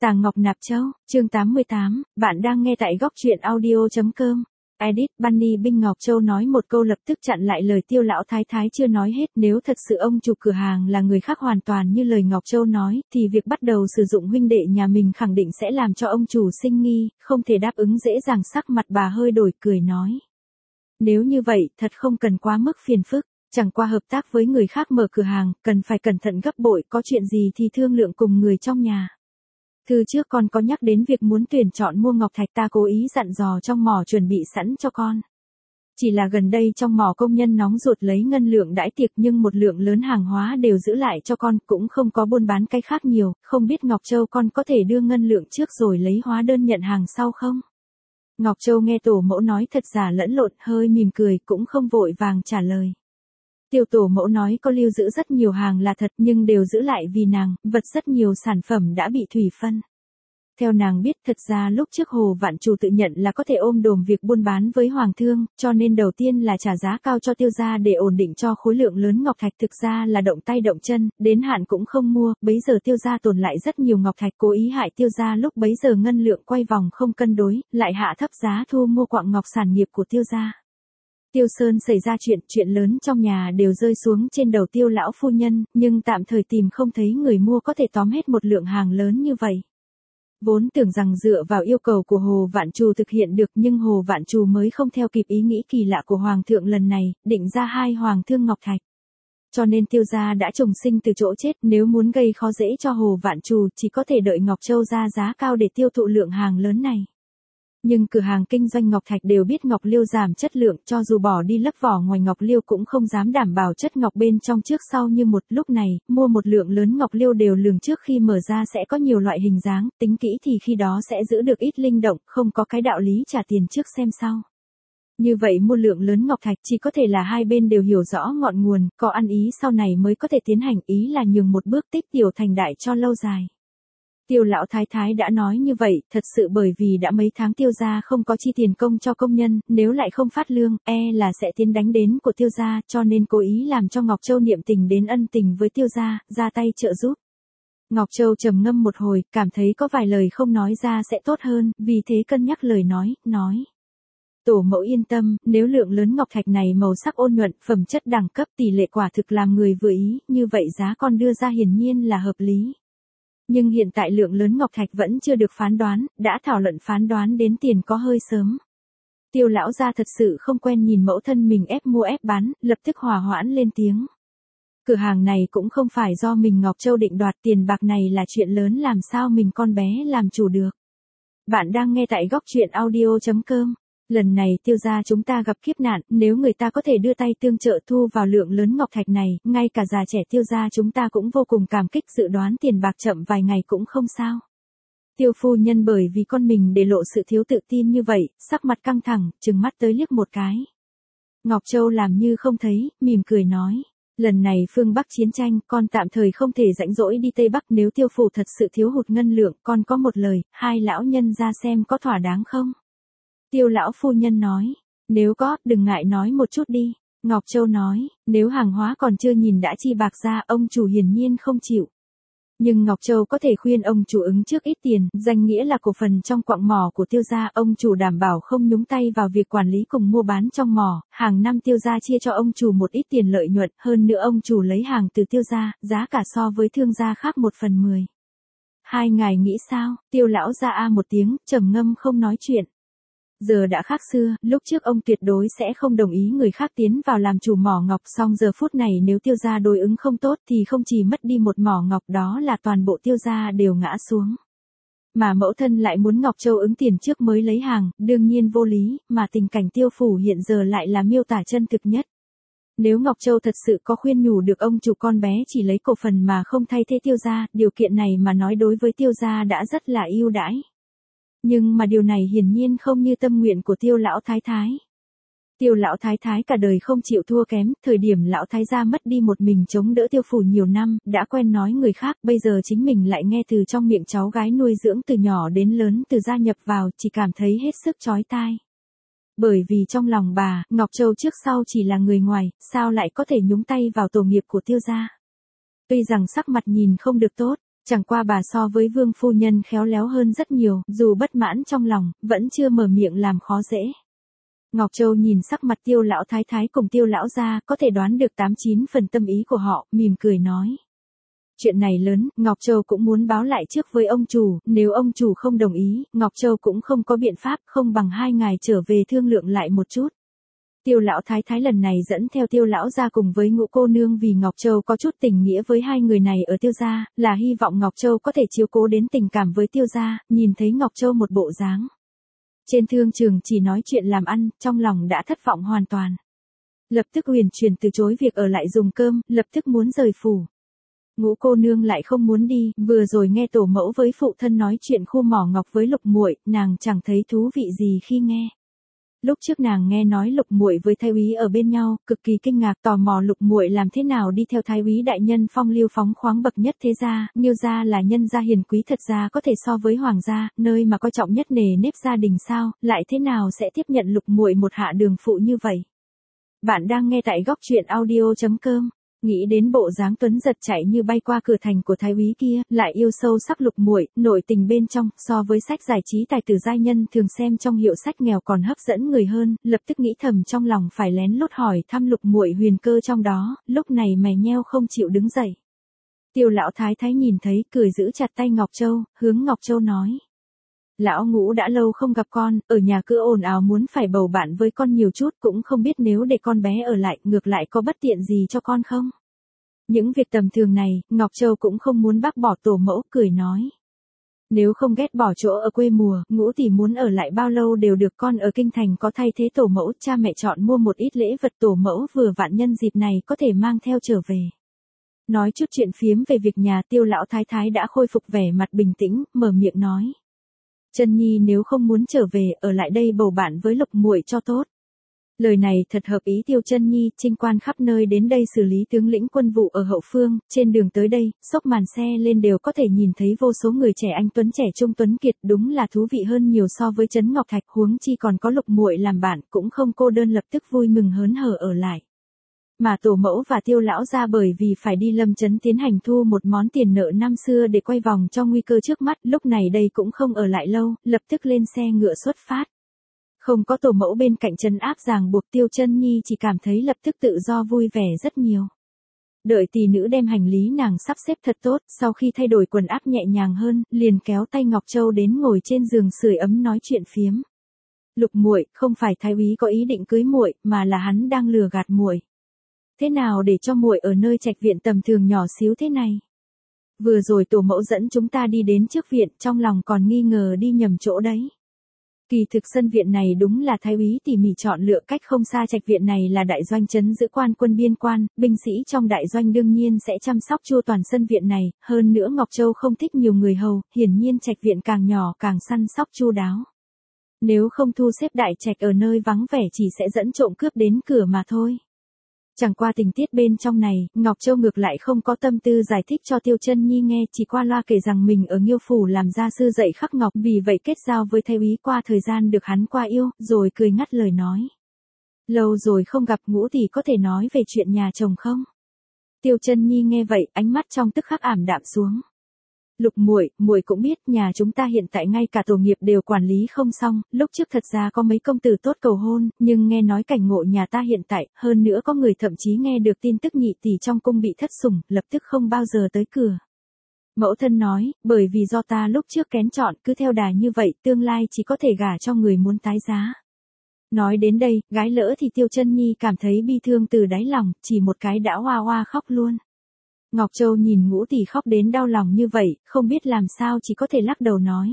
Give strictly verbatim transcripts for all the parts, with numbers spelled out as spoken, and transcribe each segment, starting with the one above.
Tàng Ngọc Nạp Châu, chương tám mươi tám, bạn đang nghe tại góc truyện audio.com. Edit, Bunny Binh Ngọc Châu nói một câu lập tức chặn lại lời Tiêu lão thái thái chưa nói hết. Nếu thật sự ông chủ cửa hàng là người khác hoàn toàn như lời Ngọc Châu nói, thì việc bắt đầu sử dụng huynh đệ nhà mình khẳng định sẽ làm cho ông chủ sinh nghi, không thể đáp ứng dễ dàng. Sắc mặt bà hơi đổi, cười nói. Nếu như vậy, thật không cần quá mức phiền phức. Chẳng qua hợp tác với người khác mở cửa hàng, cần phải cẩn thận gấp bội, có chuyện gì thì thương lượng cùng người trong nhà. Thư trước con có nhắc đến việc muốn tuyển chọn mua ngọc thạch, ta cố ý dặn dò trong mỏ chuẩn bị sẵn cho con. Chỉ là gần đây trong mỏ công nhân nóng ruột lấy ngân lượng đãi tiệc, nhưng một lượng lớn hàng hóa đều giữ lại cho con, cũng không có buôn bán cái khác nhiều, không biết Ngọc Châu con có thể đưa ngân lượng trước rồi lấy hóa đơn nhận hàng sau không? Ngọc Châu nghe tổ mẫu nói thật giả lẫn lộn, hơi mỉm cười, cũng không vội vàng trả lời. Tiêu tổ mẫu nói có lưu giữ rất nhiều hàng là thật, nhưng đều giữ lại vì nàng, vật rất nhiều sản phẩm đã bị thủy phân. Theo nàng biết, thật ra lúc trước Hồ Vạn Trù tự nhận là có thể ôm đồm việc buôn bán với Hoàng thương, cho nên đầu tiên là trả giá cao cho Tiêu gia để ổn định cho khối lượng lớn ngọc thạch, thực ra là động tay động chân, đến hạn cũng không mua, bấy giờ Tiêu gia tồn lại rất nhiều ngọc thạch, cố ý hại Tiêu gia. Lúc bấy giờ ngân lượng quay vòng không cân đối, lại hạ thấp giá thu mua quặng ngọc sản nghiệp của Tiêu gia. Tiêu Sơn xảy ra chuyện, chuyện lớn trong nhà đều rơi xuống trên đầu Tiêu lão phu nhân, nhưng tạm thời tìm không thấy người mua có thể tóm hết một lượng hàng lớn như vậy. Vốn tưởng rằng dựa vào yêu cầu của Hồ Vạn Trù thực hiện được, nhưng Hồ Vạn Trù mới không theo kịp ý nghĩ kỳ lạ của Hoàng thượng lần này, định ra hai Hoàng thương ngọc thạch. Cho nên Tiêu gia đã trùng sinh từ chỗ chết, nếu muốn gây khó dễ cho Hồ Vạn Trù chỉ có thể đợi Ngọc Châu ra giá cao để tiêu thụ lượng hàng lớn này. Nhưng cửa hàng kinh doanh ngọc thạch đều biết ngọc liêu giảm chất lượng, cho dù bỏ đi lớp vỏ ngoài ngọc liêu cũng không dám đảm bảo chất ngọc bên trong trước sau như một. Lúc này, mua một lượng lớn ngọc liêu đều lường trước khi mở ra sẽ có nhiều loại hình dáng, tính kỹ thì khi đó sẽ giữ được ít linh động, không có cái đạo lý trả tiền trước xem sau. Như vậy mua lượng lớn ngọc thạch chỉ có thể là hai bên đều hiểu rõ ngọn nguồn, có ăn ý sau này mới có thể tiến hành, ý là nhường một bước tích tiểu thành đại cho lâu dài. Tiêu lão thái thái đã nói như vậy, thật sự bởi vì đã mấy tháng Tiêu gia không có chi tiền công cho công nhân, nếu lại không phát lương, e là sẽ tiến đánh đến của Tiêu gia, cho nên cố ý làm cho Ngọc Châu niệm tình đến ân tình với Tiêu gia, ra tay trợ giúp. Ngọc Châu trầm ngâm một hồi, cảm thấy có vài lời không nói ra sẽ tốt hơn, vì thế cân nhắc lời nói, nói. Tổ mẫu yên tâm, nếu lượng lớn ngọc thạch này màu sắc ôn nhuận, phẩm chất đẳng cấp, tỷ lệ quả thực làm người vừa ý, như vậy giá con đưa ra hiển nhiên là hợp lý. Nhưng hiện tại lượng lớn ngọc thạch vẫn chưa được phán đoán, đã thảo luận phán đoán đến tiền có hơi sớm. Tiêu lão gia thật sự không quen nhìn mẫu thân mình ép mua ép bán, lập tức hòa hoãn lên tiếng. Cửa hàng này cũng không phải do mình Ngọc Châu định đoạt, tiền bạc này là chuyện lớn, làm sao mình con bé làm chủ được. Bạn đang nghe tại góc truyện audio.com. Lần này Tiêu gia chúng ta gặp kiếp nạn, nếu người ta có thể đưa tay tương trợ thu vào lượng lớn ngọc thạch này, ngay cả già trẻ Tiêu gia chúng ta cũng vô cùng cảm kích, dự đoán tiền bạc chậm vài ngày cũng không sao. Tiêu phu nhân bởi vì con mình để lộ sự thiếu tự tin như vậy, sắc mặt căng thẳng, trừng mắt tới liếc một cái. Ngọc Châu làm như không thấy, mỉm cười nói. Lần này phương Bắc chiến tranh, con tạm thời không thể rảnh rỗi đi Tây Bắc, nếu Tiêu phủ thật sự thiếu hụt ngân lượng, con có một lời, hai lão nhân ra xem có thỏa đáng không? Tiêu lão phu nhân nói, nếu có, đừng ngại nói một chút đi. Ngọc Châu nói, nếu hàng hóa còn chưa nhìn đã chi bạc ra, ông chủ hiển nhiên không chịu. Nhưng Ngọc Châu có thể khuyên ông chủ ứng trước ít tiền, danh nghĩa là cổ phần trong quặng mỏ của Tiêu gia, ông chủ đảm bảo không nhúng tay vào việc quản lý cùng mua bán trong mỏ, hàng năm Tiêu gia chia cho ông chủ một ít tiền lợi nhuận, hơn nữa ông chủ lấy hàng từ Tiêu gia, giá cả so với thương gia khác một phần mười. Hai ngài nghĩ sao? Tiêu lão gia a một tiếng, trầm ngâm không nói chuyện. Giờ đã khác xưa, lúc trước ông tuyệt đối sẽ không đồng ý người khác tiến vào làm chủ mỏ ngọc, song giờ phút này nếu Tiêu gia đối ứng không tốt thì không chỉ mất đi một mỏ ngọc, đó là toàn bộ Tiêu gia đều ngã xuống. Mà mẫu thân lại muốn Ngọc Châu ứng tiền trước mới lấy hàng, đương nhiên vô lý, mà tình cảnh Tiêu phủ hiện giờ lại là miêu tả chân thực nhất. Nếu Ngọc Châu thật sự có khuyên nhủ được ông chủ con bé chỉ lấy cổ phần mà không thay thế Tiêu gia, điều kiện này mà nói đối với Tiêu gia đã rất là ưu đãi. Nhưng mà điều này hiển nhiên không như tâm nguyện của Tiêu lão thái thái. Tiêu lão thái thái cả đời không chịu thua kém, thời điểm lão thái gia mất đi một mình chống đỡ Tiêu phủ nhiều năm, đã quen nói người khác, bây giờ chính mình lại nghe từ trong miệng cháu gái nuôi dưỡng từ nhỏ đến lớn từ gia nhập vào, chỉ cảm thấy hết sức chói tai. Bởi vì trong lòng bà, Ngọc Châu trước sau chỉ là người ngoài, sao lại có thể nhúng tay vào tổ nghiệp của Tiêu gia. Tuy rằng sắc mặt nhìn không được tốt, Chẳng qua bà so với vương phu nhân khéo léo hơn rất nhiều, dù bất mãn trong lòng, vẫn chưa mở miệng làm khó dễ. Ngọc Châu nhìn sắc mặt Tiêu lão thái thái cùng Tiêu lão gia, có thể đoán được tám chín phần tâm ý của họ, mỉm cười nói. Chuyện này lớn, Ngọc Châu cũng muốn báo lại trước với ông chủ, nếu ông chủ không đồng ý, Ngọc Châu cũng không có biện pháp, không bằng hai ngài trở về thương lượng lại một chút. Tiêu lão thái thái lần này dẫn theo Tiêu lão gia cùng với Ngũ cô nương vì Ngọc Châu có chút tình nghĩa với hai người này ở Tiêu gia, là hy vọng Ngọc Châu có thể chiếu cố đến tình cảm với Tiêu gia, nhìn thấy Ngọc Châu một bộ dáng trên thương trường chỉ nói chuyện làm ăn, trong lòng đã thất vọng hoàn toàn. Lập tức huyền chuyển từ chối việc ở lại dùng cơm, lập tức muốn rời phủ. Ngũ cô nương lại không muốn đi, vừa rồi nghe tổ mẫu với phụ thân nói chuyện khu mỏ ngọc với Lục muội, nàng chẳng thấy thú vị gì khi nghe. Lúc trước nàng nghe nói Lục muội với Thái úy ở bên nhau, cực kỳ kinh ngạc, tò mò Lục muội làm thế nào đi theo Thái úy đại nhân phong lưu phóng khoáng bậc nhất thế gia, Nghiêu gia là nhân gia hiền quý thật ra có thể so với hoàng gia, nơi mà coi trọng nhất nề nếp gia đình sao, lại thế nào sẽ tiếp nhận Lục muội một hạ đường phụ như vậy. Bạn đang nghe tại góc truyện audio chấm com. Nghĩ đến bộ dáng tuấn giật chạy như bay qua cửa thành của Thái úy kia, lại yêu sâu sắc Lục muội, nội tình bên trong, so với sách giải trí tài tử giai nhân thường xem trong hiệu sách nghèo còn hấp dẫn người hơn, lập tức nghĩ thầm trong lòng phải lén lút hỏi thăm Lục muội huyền cơ trong đó, lúc này mày nheo không chịu đứng dậy. Tiêu lão thái thái nhìn thấy, cười giữ chặt tay Ngọc Châu, hướng Ngọc Châu nói. Lão Ngũ đã lâu không gặp con, ở nhà cứ ồn ào muốn phải bầu bạn với con nhiều chút, cũng không biết nếu để con bé ở lại, ngược lại có bất tiện gì cho con không? Những việc tầm thường này, Ngọc Châu cũng không muốn bác bỏ tổ mẫu, cười nói. Nếu không ghét bỏ chỗ ở quê mùa, Ngũ tỷ muốn ở lại bao lâu đều được, con ở kinh thành có thay thế tổ mẫu, cha mẹ chọn mua một ít lễ vật tổ mẫu vừa vặn nhân dịp này có thể mang theo trở về. Nói chút chuyện phiếm về việc nhà, Tiêu lão thái thái đã khôi phục vẻ mặt bình tĩnh, mở miệng nói. Chân Nhi nếu không muốn trở về, ở lại đây bầu bạn với Lục muội cho tốt. Lời này thật hợp ý Tiêu Chân Nhi, chinh quan khắp nơi đến đây xử lý tướng lĩnh quân vụ ở hậu phương, trên đường tới đây, xốc màn xe lên đều có thể nhìn thấy vô số người trẻ anh tuấn trẻ trung tuấn kiệt, đúng là thú vị hơn nhiều so với Trấn Ngọc Thạch, huống chi còn có Lục muội làm bạn, cũng không cô đơn, lập tức vui mừng hớn hở ở lại. Mà tổ mẫu và Tiêu lão gia bởi vì phải đi Lâm Trấn tiến hành thu một món tiền nợ năm xưa để quay vòng cho nguy cơ trước mắt, lúc này đây cũng không ở lại lâu, lập tức lên xe ngựa xuất phát. Không có tổ mẫu bên cạnh trấn áp ràng buộc, Tiêu Chân Nhi chỉ cảm thấy lập tức tự do vui vẻ rất nhiều. Đợi tỷ nữ đem hành lý nàng sắp xếp thật tốt, sau khi thay đổi quần áp nhẹ nhàng hơn, liền kéo tay Ngọc Châu đến ngồi trên giường sưởi ấm nói chuyện phiếm. Lục muội, không phải Thái úy có ý định cưới muội, mà là hắn đang lừa gạt muội. Thế nào để cho muội ở nơi trạch viện tầm thường nhỏ xíu thế này? Vừa rồi tổ mẫu dẫn chúng ta đi đến trước viện, trong lòng còn nghi ngờ đi nhầm chỗ đấy. Kỳ thực sân viện này đúng là Thái úy tỉ mỉ chọn lựa, cách không xa trạch viện này là đại doanh trấn giữ quan quân biên quan, binh sĩ trong đại doanh đương nhiên sẽ chăm sóc chu toàn sân viện này, hơn nữa Ngọc Châu không thích nhiều người hầu, hiển nhiên trạch viện càng nhỏ càng săn sóc chu đáo. Nếu không thu xếp đại trạch ở nơi vắng vẻ chỉ sẽ dẫn trộm cướp đến cửa mà thôi. Chẳng qua tình tiết bên trong này, Ngọc Châu ngược lại không có tâm tư giải thích cho Tiêu Chân Nhi nghe, chỉ qua loa kể rằng mình ở Nghiêu phủ làm gia sư dạy khắc ngọc, vì vậy kết giao với Thái úy qua thời gian được hắn qua yêu, rồi cười ngắt lời nói. Lâu rồi không gặp, Ngũ tỷ có thể nói về chuyện nhà chồng không? Tiêu Chân Nhi nghe vậy, ánh mắt trong tức khắc ảm đạm xuống. Lục muội, muội cũng biết nhà chúng ta hiện tại ngay cả tổ nghiệp đều quản lý không xong, lúc trước thật ra có mấy công tử tốt cầu hôn, nhưng nghe nói cảnh ngộ nhà ta hiện tại, hơn nữa có người thậm chí nghe được tin tức nhị tỷ trong cung bị thất sủng, lập tức không bao giờ tới cửa. Mẫu thân nói, bởi vì do ta lúc trước kén chọn, cứ theo đà như vậy, tương lai chỉ có thể gả cho người muốn tái giá. Nói đến đây, gái lỡ thì Tiêu Chân Nhi cảm thấy bi thương từ đáy lòng, chỉ một cái đã hoa hoa khóc luôn. Ngọc Châu nhìn Ngũ tỷ khóc đến đau lòng như vậy, không biết làm sao chỉ có thể lắc đầu nói.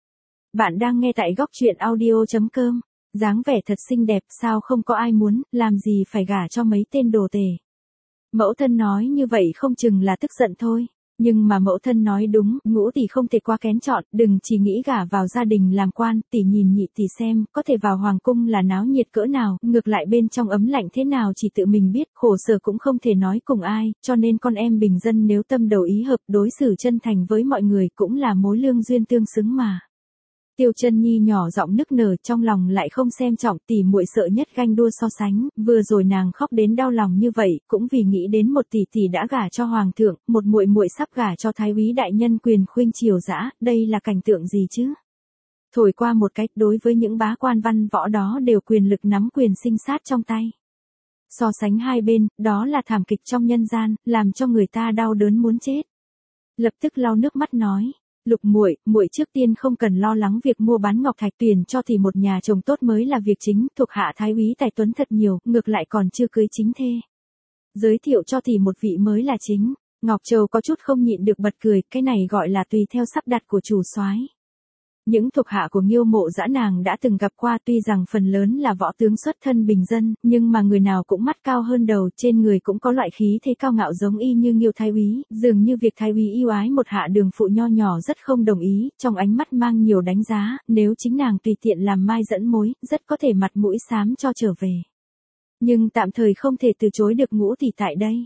Bạn đang nghe tại góc truyện audio chấm com, dáng vẻ thật xinh đẹp, sao không có ai muốn, làm gì phải gả cho mấy tên đồ tể. Mẫu thân nói như vậy không chừng là tức giận thôi. Nhưng mà mẫu thân nói đúng, Ngũ tỷ không thể qua kén chọn, đừng chỉ nghĩ gả vào gia đình làm quan, tỷ nhìn nhị tỷ xem, có thể vào hoàng cung là náo nhiệt cỡ nào, ngược lại bên trong ấm lạnh thế nào chỉ tự mình biết, khổ sở cũng không thể nói cùng ai, cho nên con em bình dân nếu tâm đầu ý hợp, đối xử chân thành với mọi người cũng là mối lương duyên tương xứng mà. Tiêu Chân Nhi nhỏ giọng nức nở, trong lòng lại không xem trọng, tỷ muội sợ nhất ganh đua so sánh, vừa rồi nàng khóc đến đau lòng như vậy, cũng vì nghĩ đến một tỷ tỷ đã gả cho hoàng thượng, một muội muội sắp gả cho thái úy đại nhân quyền khuynh triều dã, đây là cảnh tượng gì chứ? Thổi qua một cách, đối với những bá quan văn võ đó đều quyền lực nắm quyền sinh sát trong tay. So sánh hai bên, đó là thảm kịch trong nhân gian, làm cho người ta đau đớn muốn chết. Lập tức lau nước mắt nói, Lục muội, muội trước tiên không cần lo lắng việc mua bán ngọc thạch, tuyển cho thì một nhà chồng tốt mới là việc chính, thuộc hạ thái úy tài tuấn thật nhiều, ngược lại còn chưa cưới chính thê. Giới thiệu cho thì một vị mới là chính. Ngọc Châu có chút không nhịn được bật cười, cái này gọi là tùy theo sắp đặt của chủ soái. Những thuộc hạ của Nghiêu Mộ Dã nàng đã từng gặp qua, tuy rằng phần lớn là võ tướng xuất thân bình dân, nhưng mà người nào cũng mắt cao hơn đầu, trên người cũng có loại khí thế cao ngạo giống y như Nghiêu thái úy, dường như việc thái úy yêu ái một hạ đường phụ nho nhỏ rất không đồng ý, trong ánh mắt mang nhiều đánh giá, nếu chính nàng tùy tiện làm mai dẫn mối, rất có thể mặt mũi xám cho trở về. Nhưng tạm thời không thể từ chối được Ngũ tỷ tại đây.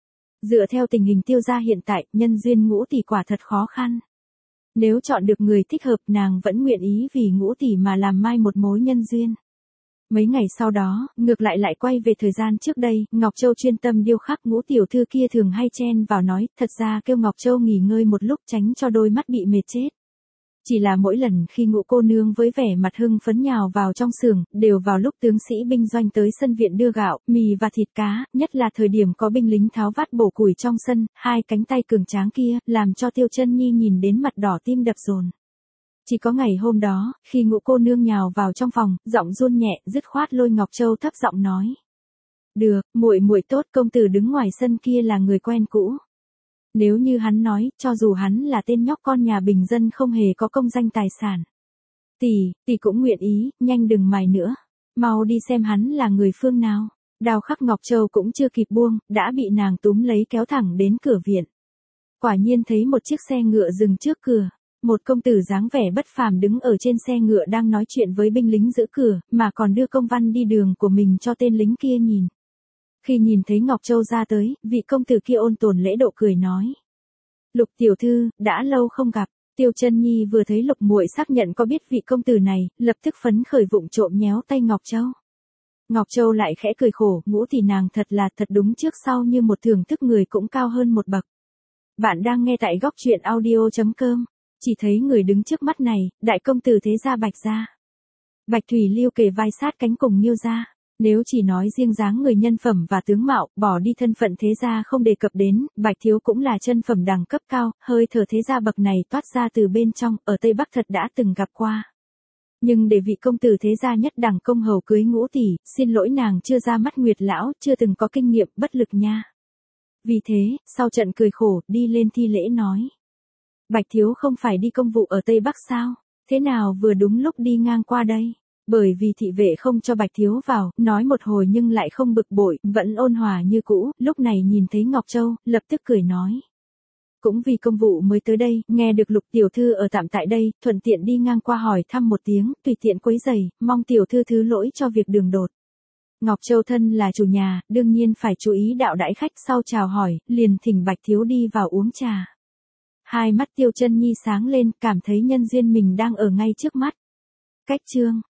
Dựa theo tình hình Tiêu gia hiện tại, nhân duyên Ngũ tỷ quả thật khó khăn. Nếu chọn được người thích hợp, nàng vẫn nguyện ý vì Ngũ tỷ mà làm mai một mối nhân duyên. Mấy ngày sau đó, ngược lại lại quay về thời gian trước đây, Ngọc Châu chuyên tâm điêu khắc, Ngũ tiểu thư kia thường hay chen vào nói, thật ra kêu Ngọc Châu nghỉ ngơi một lúc tránh cho đôi mắt bị mệt chết. Chỉ là mỗi lần khi Ngũ cô nương với vẻ mặt hưng phấn nhào vào trong xưởng, đều vào lúc tướng sĩ binh doanh tới sân viện đưa gạo, mì và thịt cá, nhất là thời điểm có binh lính tháo vát bổ củi trong sân, hai cánh tay cường tráng kia, làm cho Tiêu Chân Nhi nhìn đến mặt đỏ tim đập dồn. Chỉ có ngày hôm đó, khi Ngũ cô nương nhào vào trong phòng, giọng run nhẹ, dứt khoát lôi Ngọc Châu thấp giọng nói: "Được, muội muội tốt, công tử đứng ngoài sân kia là người quen cũ. Nếu như hắn nói, cho dù hắn là tên nhóc con nhà bình dân không hề có công danh tài sản, tỷ, tỷ cũng nguyện ý, nhanh đừng mài nữa, mau đi xem hắn là người phương nào." Đào khắc Ngọc Châu cũng chưa kịp buông, đã bị nàng túm lấy kéo thẳng đến cửa viện. Quả nhiên thấy một chiếc xe ngựa dừng trước cửa, một công tử dáng vẻ bất phàm đứng ở trên xe ngựa đang nói chuyện với binh lính giữ cửa, mà còn đưa công văn đi đường của mình cho tên lính kia nhìn. Khi nhìn thấy Ngọc Châu ra tới, vị công tử kia ôn tồn lễ độ cười nói: "Lục tiểu thư, đã lâu không gặp." Tiêu Chân Nhi vừa thấy Lục muội xác nhận có biết vị công tử này, lập tức phấn khởi vụng trộm nhéo tay Ngọc Châu. Ngọc Châu lại khẽ cười khổ, Ngũ thì nàng thật là thật đúng trước sau như một thưởng thức người cũng cao hơn một bậc. Bạn đang nghe tại góc truyện audio chấm com. Chỉ thấy người đứng trước mắt này, đại công tử thế gia Bạch gia. Bạch Thủy Lưu kề vai sát cánh cùng Nghiêu gia. Nếu chỉ nói riêng dáng người, nhân phẩm và tướng mạo, bỏ đi thân phận thế gia không đề cập đến, Bạch thiếu cũng là chân phẩm đẳng cấp cao, hơi thở thế gia bậc này toát ra từ bên trong, ở Tây Bắc thật đã từng gặp qua. Nhưng để vị công tử thế gia nhất đẳng công hầu cưới Ngũ tỷ, xin lỗi nàng chưa ra mắt Nguyệt lão, chưa từng có kinh nghiệm, bất lực nha. Vì thế, sau trận cười khổ, đi lên thi lễ nói: "Bạch thiếu không phải đi công vụ ở Tây Bắc sao? Thế nào vừa đúng lúc đi ngang qua đây?" Bởi vì thị vệ không cho Bạch thiếu vào, nói một hồi nhưng lại không bực bội, vẫn ôn hòa như cũ, lúc này nhìn thấy Ngọc Châu, lập tức cười nói: "Cũng vì công vụ mới tới đây, nghe được Lục tiểu thư ở tạm tại đây, thuận tiện đi ngang qua hỏi thăm một tiếng, tùy tiện quấy rầy, mong tiểu thư thứ lỗi cho việc đường đột." Ngọc Châu thân là chủ nhà, đương nhiên phải chú ý đạo đãi khách, sau chào hỏi, liền thỉnh Bạch thiếu đi vào uống trà. Hai mắt Tiêu Chân Nhi sáng lên, cảm thấy nhân duyên mình đang ở ngay trước mắt. Cách chương